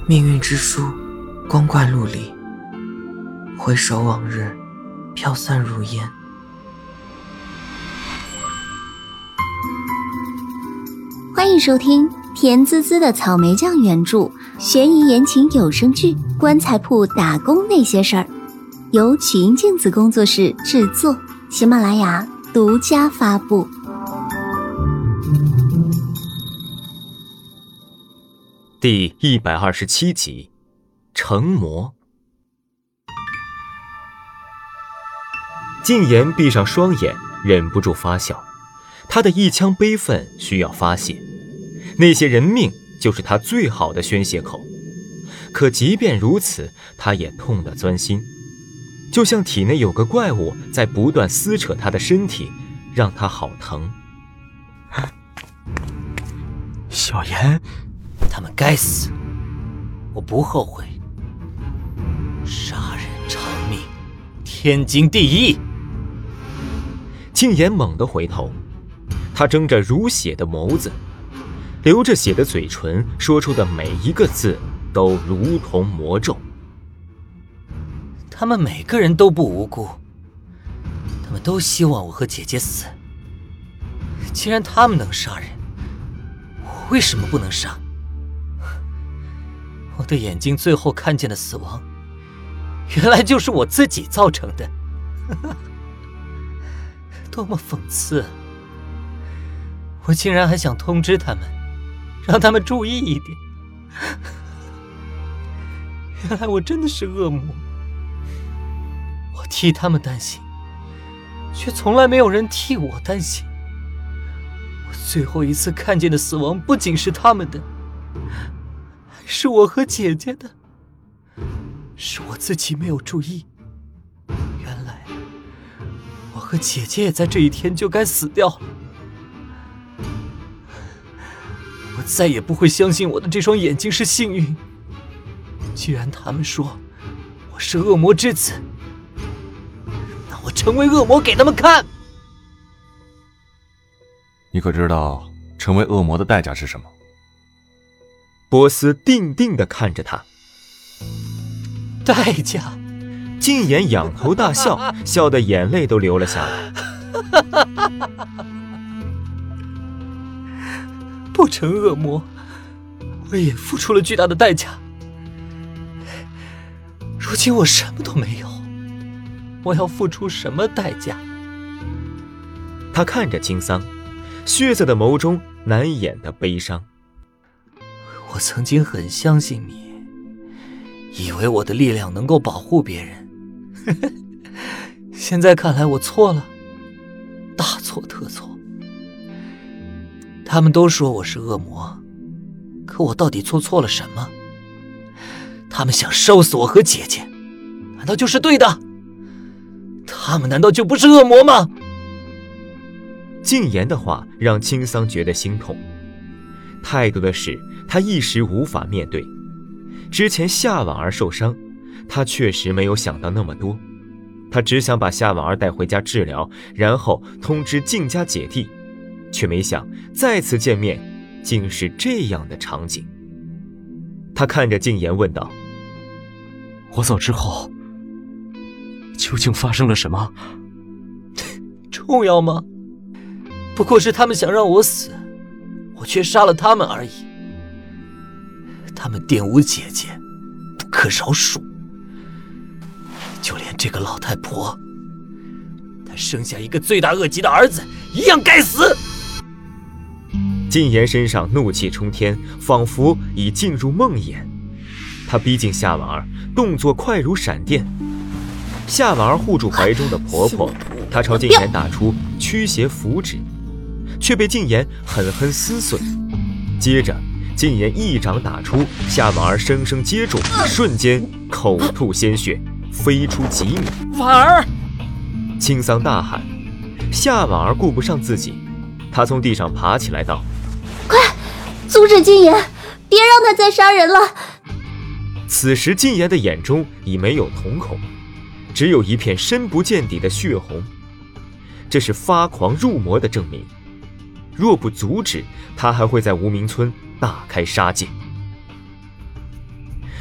命运之书，光怪陆离，回首往日，飘散如烟。 欢迎收听甜滋滋的草莓酱原著悬疑言情有声剧《棺材铺打工那些事儿》，由曲音镜子工作室制作，喜马拉雅独家发布。 第127集，成魔。静言闭上双眼，忍不住发笑。他的一腔悲愤需要发泄，那些人命就是他最好的宣泄口。可即便如此，他也痛得钻心，就像体内有个怪物在不断撕扯他的身体，让他好疼。 小言， 他们该死，我不后悔。杀人偿命，天经地义。 静言猛地回头，他睁着如血的眸子，流着血的嘴唇说出的每一个字都如同魔咒。 他们每个人都不无辜，他们都希望我和姐姐死。既然他们能杀人，我为什么不能杀？我的眼睛最后看见的死亡，原来就是我自己造成的。多么讽刺！我竟然还想通知他们，让他们注意一点。原来我真的是恶魔，我替他们担心，却从来没有人替我担心。我最后一次看见的死亡不仅是他们的，还是我和姐姐的。是我自己没有注意，原来我和姐姐也在这一天就该死掉了。我再也不会相信我的这双眼睛是幸运。既然他们说我是恶魔之子，那我成为恶魔给他们看。 你可知道成为恶魔的代价是什么？ 波斯定定地看着他。 代价？ 静言仰头大笑，笑得眼泪都流了下来。 不成恶魔，我也付出了巨大的代价。如今我什么都没有，我要付出什么代价？ 他看着青桑，血色的眸中难掩的悲伤。 我曾经很相信你，以为我的力量能够保护别人。现在看来我错了，大错特错。他们都说我是恶魔，可我到底做错了什么？他们想烧死我和姐姐，难道就是对的？他们难道就不是恶魔吗？ 静言的话让青桑觉得心痛，太多的事他一时无法面对。之前夏婉儿受伤，他确实没有想到那么多，他只想把夏婉儿带回家治疗，然后通知静家姐弟，却没想再次见面竟是这样的场景。他看着静言问道： 我走之后究竟发生了什么？ 重要吗？不过是他们想让我死，我却杀了他们而已。他们玷污姐姐，不可饶恕。就连这个老太婆，她生下一个罪大恶极的儿子，一样该死。 静言身上怒气冲天，仿佛已进入梦魇。他逼近夏婉儿，动作快如闪电。夏婉儿护住怀中的婆婆，她朝静言打出驱邪符指，却被静言狠狠撕碎。接着静言一掌打出，夏婉儿生生接住，瞬间口吐鲜血，飞出几米。 婉儿！ 青桑大喊。夏婉儿顾不上自己，她从地上爬起来道： 快阻止禁言，别让他再杀人了。 此时禁言的眼中已没有瞳孔，只有一片深不见底的血红，这是发狂入魔的证明。若不阻止，他还会在无名村大开杀戒。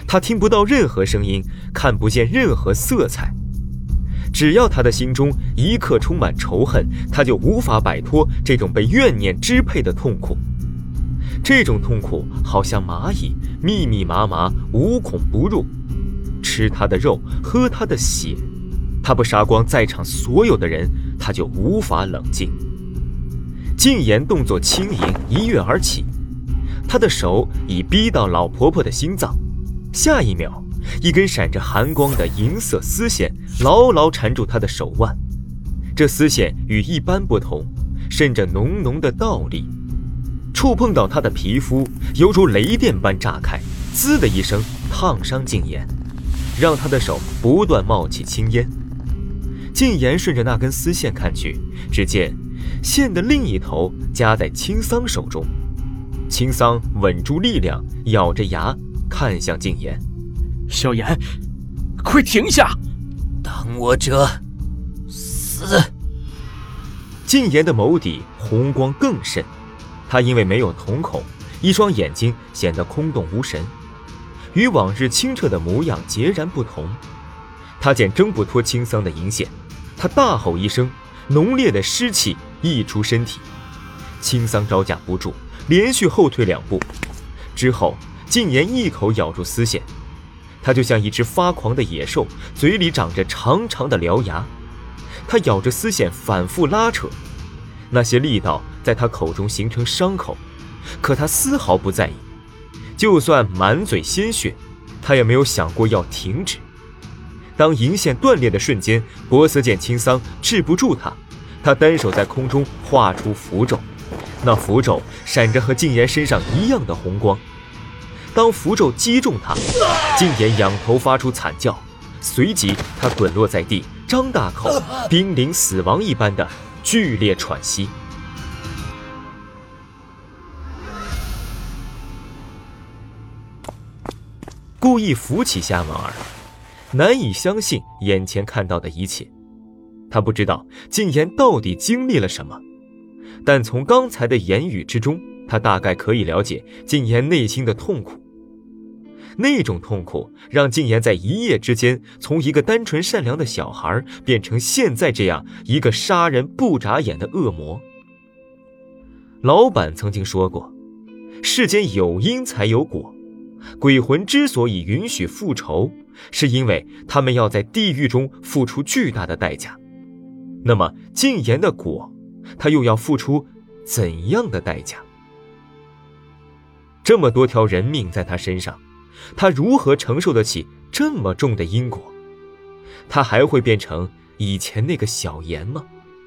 他听不到任何声音，看不见任何色彩。只要他的心中一刻充满仇恨，他就无法摆脱这种被怨念支配的痛苦。这种痛苦好像蚂蚁，密密麻麻，无孔不入，吃他的肉，喝他的血。他不杀光在场所有的人，他就无法冷静。禁言动作轻盈，一跃而起，他的手已逼到老婆婆的心脏。下一秒，一根闪着寒光的银色丝线牢牢缠住他的手腕。这丝线与一般不同，渗着浓浓的道力，触碰到他的皮肤，犹如雷电般炸开，滋的一声烫伤禁言，让他的手不断冒起青烟。禁言顺着那根丝线看去，只见线的另一头夹在青桑手中。青桑稳住力量，咬着牙看向禁言：“ 小言，快停下！ 挡我者死！” 禁言的眸底红光更甚，他因为没有瞳孔，一双眼睛显得空洞无神，与往日清澈的模样截然不同。他见挣不脱青桑的银线，他大吼一声，浓烈的湿气溢出身体。青桑招架不住，连续后退2步，之后禁言一口咬住丝线。他就像一只发狂的野兽，嘴里长着长长的獠牙。他咬着丝线反复拉扯，那些力道在他口中形成伤口，可他丝毫不在意。就算满嘴鲜血，他也没有想过要停止。当银线断裂的瞬间，波斯见青桑治不住他，他单手在空中画出符咒，那符咒闪着和禁言身上一样的红光。当符咒击中他，禁言仰头发出惨叫，随即他滚落在地，张大口，濒临死亡一般的剧烈喘息。故意扶起夏婉儿，难以相信眼前看到的一切。他不知道禁言到底经历了什么，但从刚才的言语之中，他大概可以了解禁言内心的痛苦。那种痛苦让禁言在一夜之间从一个单纯善良的小孩变成现在这样一个杀人不眨眼的恶魔。老板曾经说过，世间有因才有果，鬼魂之所以允许复仇，是因为他们要在地狱中付出巨大的代价。那么禁言的果，他又要付出怎样的代价？这么多条人命在他身上，他如何承受得起这么重的因果？他还会变成以前那个小言吗？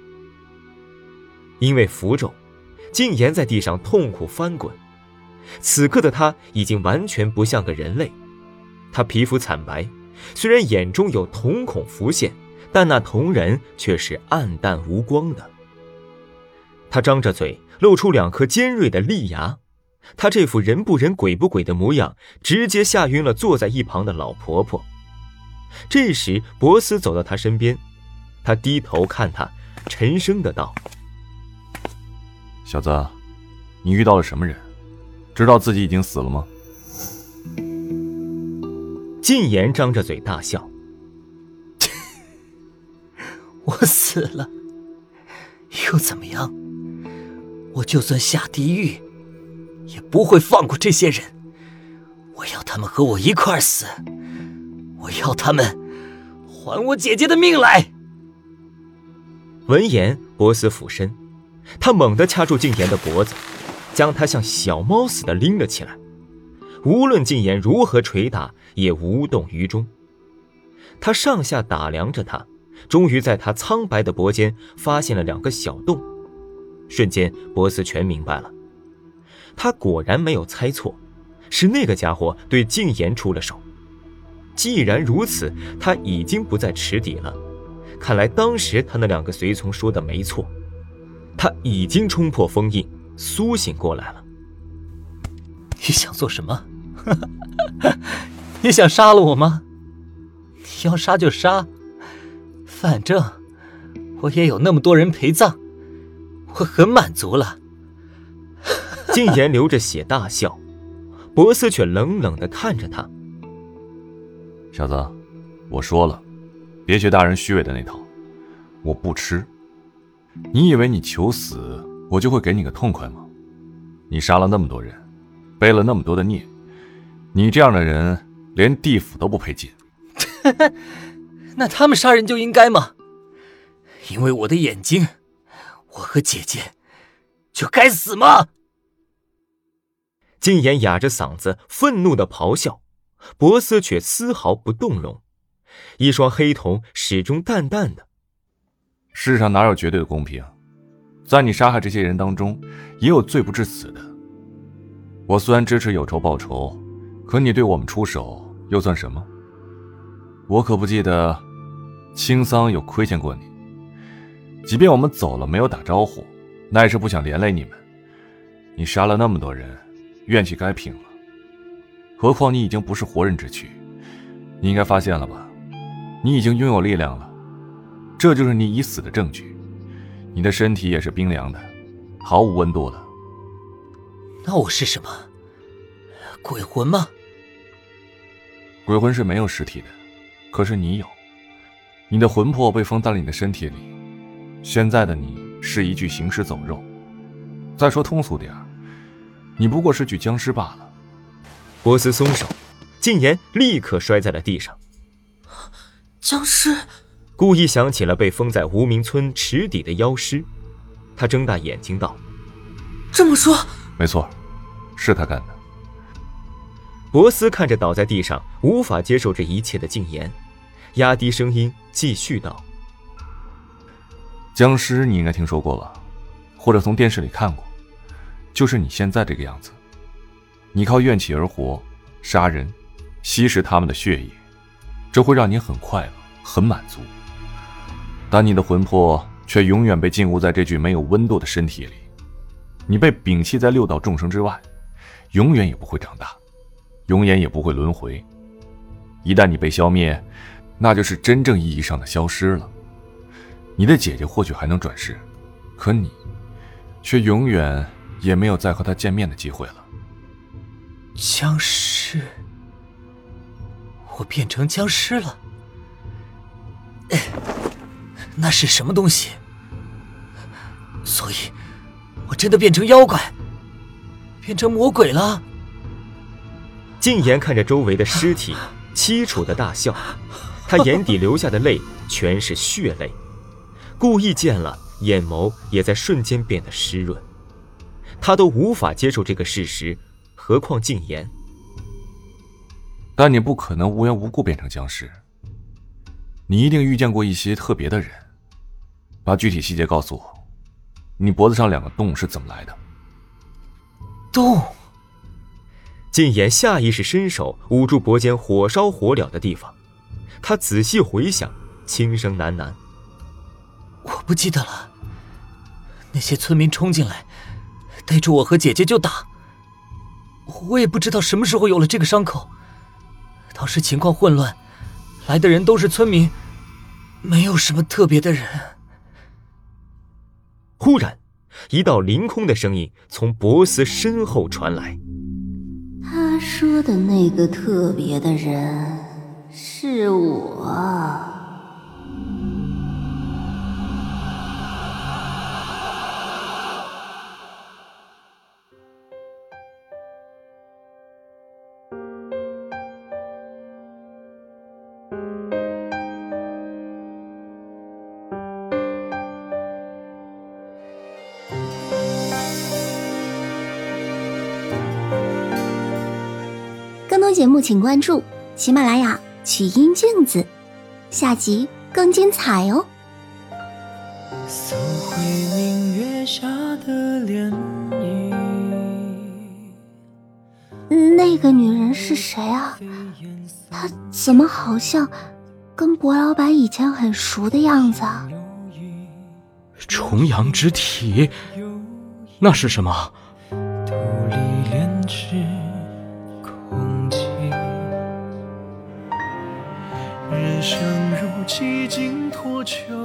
因为符咒，禁言在地上痛苦翻滚。此刻的他已经完全不像个人类，他皮肤惨白，虽然眼中有瞳孔浮现，但那瞳仁却是暗淡无光的。他张着嘴，露出2颗尖锐的利牙，他这副人不人鬼不鬼的模样，直接吓晕了坐在一旁的老婆婆。这时博斯走到他身边，他低头看他，沉声的道：“ 小子，你遇到了什么人？知道自己已经死了吗？” 禁言张着嘴大笑：“ 我死了又怎么样？我就算下地狱也不会放过这些人，我要他们和我一块死，我要他们还我姐姐的命来。” 闻言，博斯俯身，他猛地掐住禁言的脖子，将他像小猫似的拎了起来。无论禁言如何捶打，也无动于衷。他上下打量着他，终于在他苍白的脖间发现了2个小洞。瞬间，博斯全明白了，他果然没有猜错，是那个家伙对禁言出了手。既然如此，他已经不再池底了。看来当时他那2个随从说的没错，他已经冲破封印，苏醒过来了。 你想做什么？你想杀了我吗？你要杀就杀，反正我也有那么多人陪葬，我很满足了。 禁言流着血大笑，博斯却冷冷地看着他。 小子，我说了，别学大人虚伪的那套，我不吃。你以为你求死，我就会给你个痛快吗？你杀了那么多人，背了那么多的孽，你这样的人连地府都不配进。 那他们杀人就应该吗？因为我的眼睛，我和姐姐就该死吗？ 禁言哑着嗓子愤怒地咆哮，博斯却丝毫不动容，一双黑瞳始终淡淡的。 世上哪有绝对的公平？在你杀害这些人当中，也有罪不至死的。我虽然支持有仇报仇，可你对我们出手又算什么？我可不记得青桑有亏欠过你，即便我们走了没有打招呼，那也是不想连累你们。你杀了那么多人，怨气该平了。何况你已经不是活人之躯，你应该发现了吧？你已经拥有力量了，这就是你已死的证据。你的身体也是冰凉的，毫无温度了。 那我是什么？鬼魂吗？ 鬼魂是没有实体的，可是你有。你的魂魄被封在了你的身体里，现在的你是一具行尸走肉。再说通俗点，你不过是具僵尸罢了。 博斯松手，禁言立刻摔在了地上。 僵尸！ 故意想起了被封在无名村池底的妖尸，他睁大眼睛道： 这么说， 没错，是他干的。 博斯看着倒在地上无法接受这一切的禁言，压低声音继续道： 僵尸你应该听说过吧，或者从电视里看过，就是你现在这个样子。你靠怨气而活，杀人，吸食他们的血液，这会让你很快乐，很满足。但你的魂魄却永远被禁锢在这具没有温度的身体里，你被摒弃在六道众生之外，永远也不会长大，永远也不会轮回。一旦你被消灭，那就是真正意义上的消失了。你的姐姐或许还能转世，可你却永远也没有再和她见面的机会了。 僵尸，我变成僵尸了。那是什么东西？所以我真的变成妖怪，变成魔鬼了。 禁言看着周围的尸体凄楚的大笑，他眼底流下的泪全是血泪，故意见了，眼眸也在瞬间变得湿润。他都无法接受这个事实，何况禁言。 但你不可能无缘无故变成僵尸，你一定遇见过一些特别的人。把具体细节告诉我，你脖子上2个洞是怎么来的？ 洞。 禁言下意识伸手捂住脖间火烧火燎的地方，他仔细回想，轻声喃喃： 我不记得了。那些村民冲进来，逮住我和姐姐就打。我也不知道什么时候有了这个伤口。当时情况混乱，来的人都是村民，没有什么特别的人。 忽然，一道凌空的声音从博斯身后传来。 他说的那个特别的人是我。更多节目请关注喜马拉雅曲音镜子，下集更精彩哦。 扫回明月下的涟漪。 那个女人是谁啊？她怎么好像跟博老板以前很熟的样子啊？ 重阳之体，那是什么？ 土里炼制空气，人生如几经脱臼。